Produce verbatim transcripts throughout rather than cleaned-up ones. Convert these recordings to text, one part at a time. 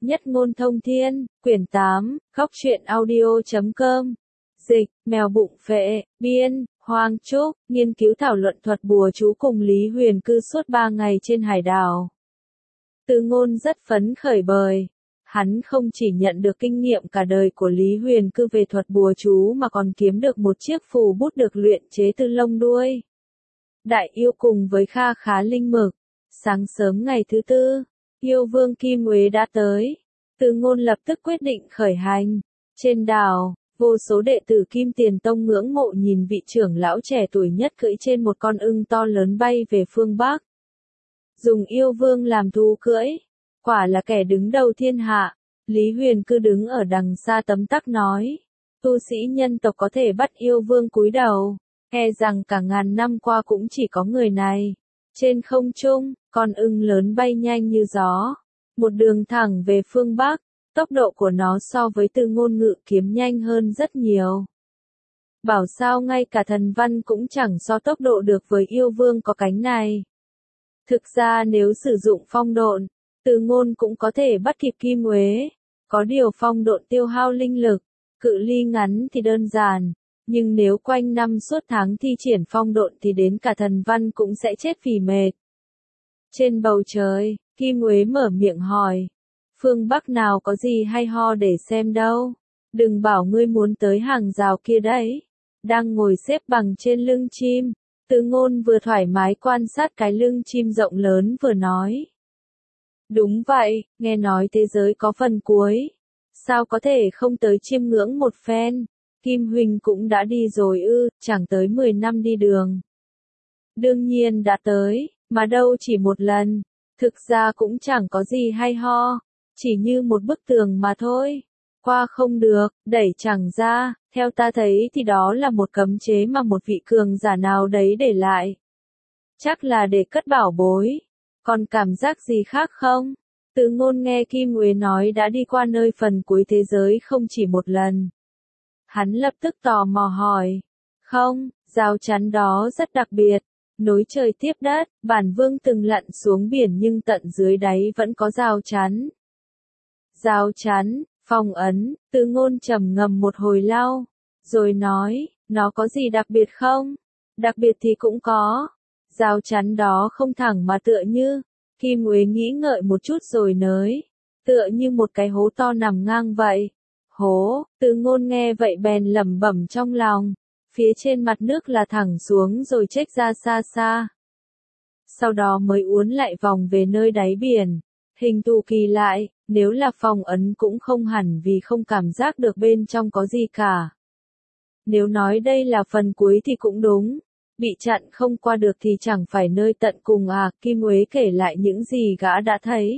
Nhất ngôn thông thiên, quyển tám, góc truyện audio chấm com. Dịch, mèo bụng phệ, biên, Hoang Trúc, nghiên cứu thảo luận thuật bùa chú cùng Lý Huyền Cư suốt ba ngày trên hải đảo. Từ Ngôn rất phấn khởi bời. Hắn không chỉ nhận được kinh nghiệm cả đời của Lý Huyền Cư về thuật bùa chú mà còn kiếm được một chiếc phù bút được luyện chế từ lông đuôi đại yêu cùng với kha khá linh mực. Sáng sớm ngày thứ tư, yêu vương Kim Uế đã tới. Từ Ngôn lập tức quyết định khởi hành. Trên đảo, vô số đệ tử Kim Tiền Tông ngưỡng mộ nhìn vị trưởng lão trẻ tuổi nhất cưỡi trên một con ưng to lớn bay về phương Bắc. Dùng yêu vương làm thú cưỡi, quả là kẻ đứng đầu thiên hạ. Lý Huyền Cư đứng ở đằng xa tấm tắc nói, tu sĩ nhân tộc có thể bắt yêu vương cúi đầu, e rằng cả ngàn năm qua cũng chỉ có người này. Trên không trung, con ưng lớn bay nhanh như gió, một đường thẳng về phương Bắc, tốc độ của nó so với Từ Ngôn ngự kiếm nhanh hơn rất nhiều. Bảo sao ngay cả thần văn cũng chẳng so tốc độ được với yêu vương có cánh này. Thực ra nếu sử dụng phong độn, Từ Ngôn cũng có thể bắt kịp Kim Uế. Có điều phong độn tiêu hao linh lực, cự ly ngắn thì đơn giản, nhưng nếu quanh năm suốt tháng thi triển phong độn thì đến cả thần văn cũng sẽ chết vì mệt. Trên bầu trời, Kim Uế mở miệng hỏi, phương Bắc nào có gì hay ho để xem đâu, đừng bảo ngươi muốn tới hàng rào kia đấy. Đang ngồi xếp bằng trên lưng chim, Từ Ngôn vừa thoải mái quan sát cái lưng chim rộng lớn vừa nói. Đúng vậy, nghe nói thế giới có phần cuối. Sao có thể không tới chiêm ngưỡng một phen? Kim Huỳnh cũng đã đi rồi ư, chẳng tới mười năm đi đường. Đương nhiên đã tới, mà đâu chỉ một lần. Thực ra cũng chẳng có gì hay ho, chỉ như một bức tường mà thôi. Qua không được, đẩy chẳng ra, theo ta thấy thì đó là một cấm chế mà một vị cường giả nào đấy để lại. Chắc là để cất bảo bối. Còn cảm giác gì khác không? Từ Ngôn nghe Kim Uế nói đã đi qua nơi phần cuối thế giới không chỉ một lần. Hắn lập tức tò mò hỏi. Không, rào chắn đó rất đặc biệt. Nối trời tiếp đất, bản vương từng lặn xuống biển nhưng tận dưới đáy vẫn có rào chắn. Rào chắn, phong ấn, Từ Ngôn trầm ngâm một hồi lâu, rồi nói, nó có gì đặc biệt không? Đặc biệt thì cũng có. Rào chắn đó không thẳng mà tựa như, Kim Uế nghĩ ngợi một chút rồi nới, tựa như một cái hố to nằm ngang vậy. Hố, Từ Ngôn nghe vậy bèn lẩm bẩm trong lòng, phía trên mặt nước là thẳng xuống rồi chếch ra xa xa. Sau đó mới uốn lại vòng về nơi đáy biển, hình thù kỳ lại, nếu là phong ấn cũng không hẳn vì không cảm giác được bên trong có gì cả. Nếu nói đây là phần cuối thì cũng đúng. Bị chặn không qua được thì chẳng phải nơi tận cùng à, Kim Uế kể lại những gì gã đã thấy.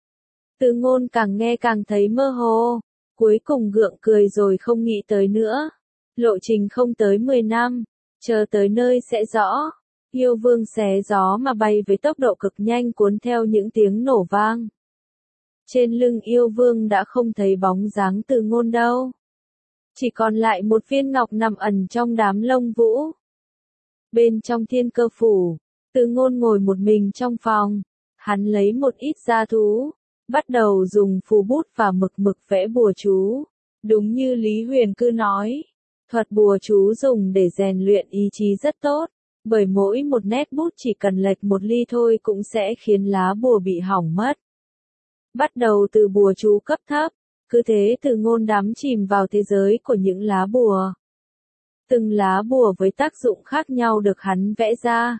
Từ Ngôn càng nghe càng thấy mơ hồ, cuối cùng gượng cười rồi không nghĩ tới nữa. Lộ trình không tới mười năm, chờ tới nơi sẽ rõ. Yêu vương xé gió mà bay với tốc độ cực nhanh cuốn theo những tiếng nổ vang. Trên lưng yêu vương đã không thấy bóng dáng Từ Ngôn đâu. Chỉ còn lại một viên ngọc nằm ẩn trong đám lông vũ. Bên trong Thiên Cơ Phủ, Từ Ngôn ngồi một mình trong phòng. Hắn lấy một ít gia thú, bắt đầu dùng phù bút và mực mực vẽ bùa chú. Đúng như Lý Huyền Cư nói, thuật bùa chú dùng để rèn luyện ý chí rất tốt, bởi mỗi một nét bút chỉ cần lệch một ly thôi cũng sẽ khiến lá bùa bị hỏng mất. Bắt đầu từ bùa chú cấp thấp, cứ thế Từ Ngôn đắm chìm vào thế giới của những lá bùa. Từng lá bùa với tác dụng khác nhau được hắn vẽ ra.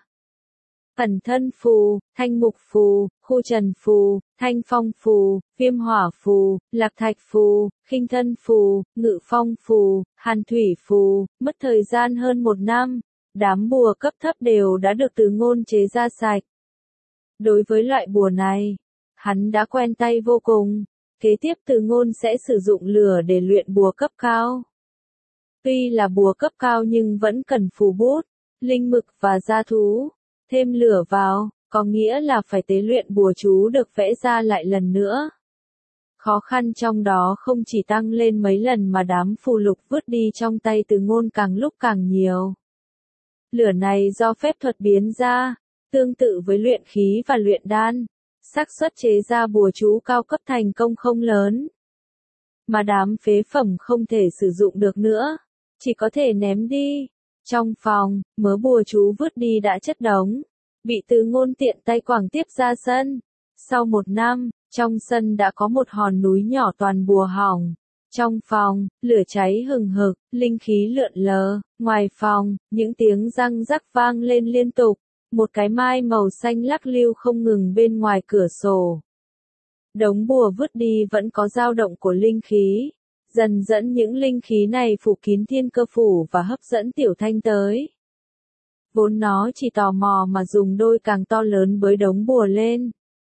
Ẩn thân phù, thanh mục phù, khu trần phù, thanh phong phù, viêm hỏa phù, lạc thạch phù, khinh thân phù, ngự phong phù, hàn thủy phù, mất thời gian hơn một năm, đám bùa cấp thấp đều đã được Từ Ngôn chế ra sạch. Đối với loại bùa này, hắn đã quen tay vô cùng. Kế tiếp Từ Ngôn sẽ sử dụng lửa để luyện bùa cấp cao. Tuy là bùa cấp cao nhưng vẫn cần phù bút, linh mực và gia thú. Thêm lửa vào, có nghĩa là phải tế luyện bùa chú được vẽ ra lại lần nữa. Khó khăn trong đó không chỉ tăng lên mấy lần mà đám phù lục vứt đi trong tay Từ Ngôn càng lúc càng nhiều. Lửa này do phép thuật biến ra, tương tự với luyện khí và luyện đan. xác suất chế ra bùa chú cao cấp thành công không lớn. Mà đám phế phẩm không thể sử dụng được nữa, chỉ có thể ném đi. Trong phòng, mớ bùa chú vứt đi đã chất đống, bị Từ Ngôn tiện tay quẳng tiếp ra sân. Sau một năm, trong sân đã có một hòn núi nhỏ toàn bùa hỏng. Trong phòng, lửa cháy hừng hực, linh khí lượn lờ. Ngoài phòng, những tiếng răng rắc vang lên liên tục. Một cái mai màu xanh lắc lưu không ngừng bên ngoài cửa sổ. Đống bùa vứt đi vẫn có dao động của linh khí. Dần dẫn những linh khí này phủ kín thiên cơ phủ và hấp dẫn Tiểu Thanh tới. Vốn nó chỉ tò mò mà dùng đôi càng to lớn bới đống bùa lên.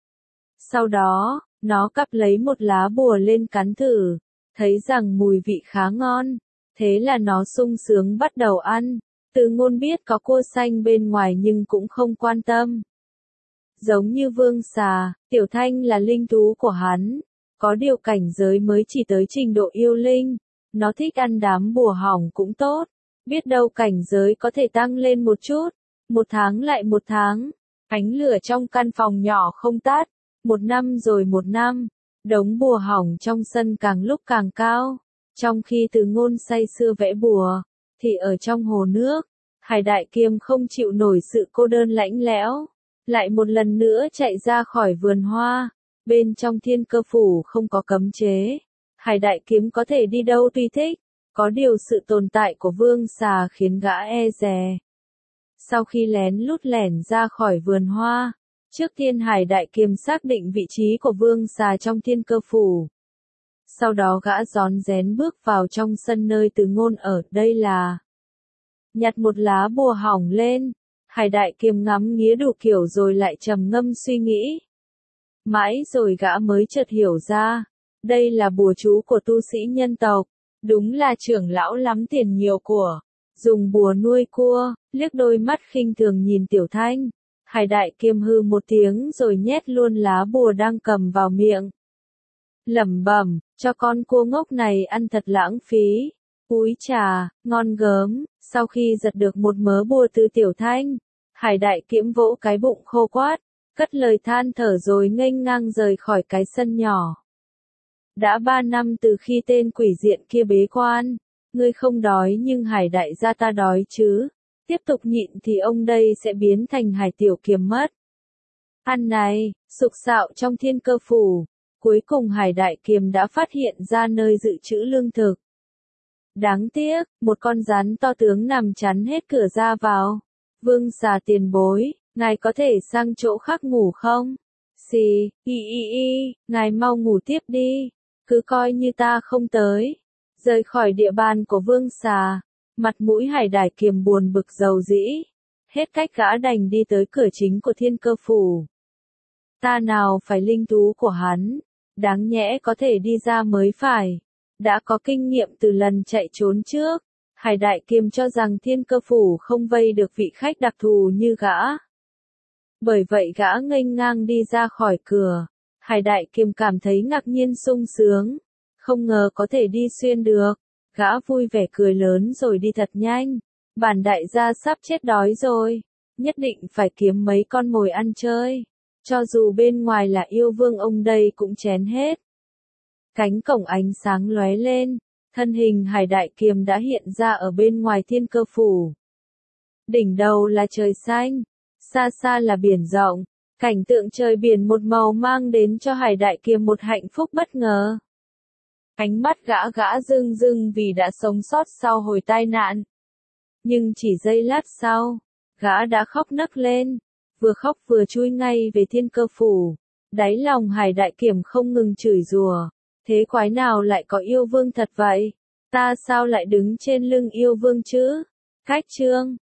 Sau đó, nó cắp lấy một lá bùa lên cắn thử, thấy rằng mùi vị khá ngon, thế là nó sung sướng bắt đầu ăn. Từ Ngôn biết có cua xanh bên ngoài nhưng cũng không quan tâm. Giống như Vương Xà, Tiểu Thanh là linh thú của hắn, có điều cảnh giới mới chỉ tới trình độ yêu linh, nó thích ăn đám bùa hỏng cũng tốt, biết đâu cảnh giới có thể tăng lên một chút, một tháng lại một tháng, ánh lửa trong căn phòng nhỏ không tắt, một năm rồi một năm, đống bùa hỏng trong sân càng lúc càng cao, trong khi Từ Ngôn say sưa vẽ bùa, thì ở trong hồ nước, Hải Đại Kiêm không chịu nổi sự cô đơn lạnh lẽo, lại một lần nữa chạy ra khỏi vườn hoa. Bên trong thiên cơ phủ không có cấm chế, Hải Đại Kiếm có thể đi đâu tùy thích, có điều sự tồn tại của Vương Xà khiến gã e dè. Sau khi lén lút lẻn ra khỏi vườn hoa, trước tiên Hải Đại Kiếm xác định vị trí của Vương Xà trong thiên cơ phủ. Sau đó gã rón rén bước vào trong sân nơi Từ Ngôn ở, đây là nhặt một lá bùa hỏng lên. Hải Đại Kiếm ngắm nghía đủ kiểu rồi lại trầm ngâm suy nghĩ. Mãi rồi gã mới chợt hiểu ra, đây là bùa chú của tu sĩ nhân tộc, đúng là trưởng lão lắm tiền nhiều của, dùng bùa nuôi cua. Liếc đôi mắt khinh thường nhìn Tiểu Thanh, Hải Đại Kiêm hư một tiếng rồi nhét luôn lá bùa đang cầm vào miệng. Lẩm bẩm, cho con cua ngốc này ăn thật lãng phí. Úi chà, ngon gớm. Sau khi giật được một mớ bùa từ Tiểu Thanh, Hải Đại Kiễm vỗ cái bụng khô quát, cất lời than thở rồi nghênh ngang rời khỏi cái sân nhỏ. Đã ba năm từ khi tên quỷ diện kia bế quan, ngươi không đói nhưng Hải Đại gia ta đói chứ. Tiếp tục nhịn thì ông đây sẽ biến thành Hải Tiểu Kiềm mất. Ăn này, sục sạo trong thiên cơ phủ, cuối cùng Hải Đại Kiềm đã phát hiện ra nơi dự trữ lương thực. Đáng tiếc, một con rắn to tướng nằm chắn hết cửa ra vào. Vương Xà tiền bối, ngài có thể sang chỗ khác ngủ không? Xì, y y y, ngài mau ngủ tiếp đi, cứ coi như ta không tới. Rời khỏi địa bàn của Vương Xà, mặt mũi Hải Đại Kiềm buồn bực dầu dĩ. Hết cách gã đành đi tới cửa chính của thiên cơ phủ. Ta nào phải linh thú của hắn, đáng nhẽ có thể đi ra mới phải. Đã có kinh nghiệm từ lần chạy trốn trước, Hải Đại Kiềm cho rằng thiên cơ phủ không vây được vị khách đặc thù như gã. Bởi vậy gã nghênh ngang đi ra khỏi cửa. Hải Đại Kiềm cảm thấy ngạc nhiên sung sướng, không ngờ có thể đi xuyên được. Gã vui vẻ cười lớn rồi đi thật nhanh. Bản đại gia sắp chết đói rồi, nhất định phải kiếm mấy con mồi ăn chơi. Cho dù bên ngoài là yêu vương ông đây cũng chén hết. Cánh cổng ánh sáng lóe lên, thân hình Hải Đại Kiềm đã hiện ra ở bên ngoài thiên cơ phủ. Đỉnh đầu là trời xanh, xa xa là biển rộng, cảnh tượng trời biển một màu mang đến cho Hải Đại Kiềm một hạnh phúc bất ngờ. Ánh mắt gã gã rưng rưng vì đã sống sót sau hồi tai nạn. Nhưng chỉ giây lát sau, gã đã khóc nấc lên, vừa khóc vừa chui ngay về thiên cơ phủ. Đáy lòng Hải Đại Kiềm không ngừng chửi rủa, thế quái nào lại có yêu vương thật vậy? Ta sao lại đứng trên lưng yêu vương chứ? Cách chương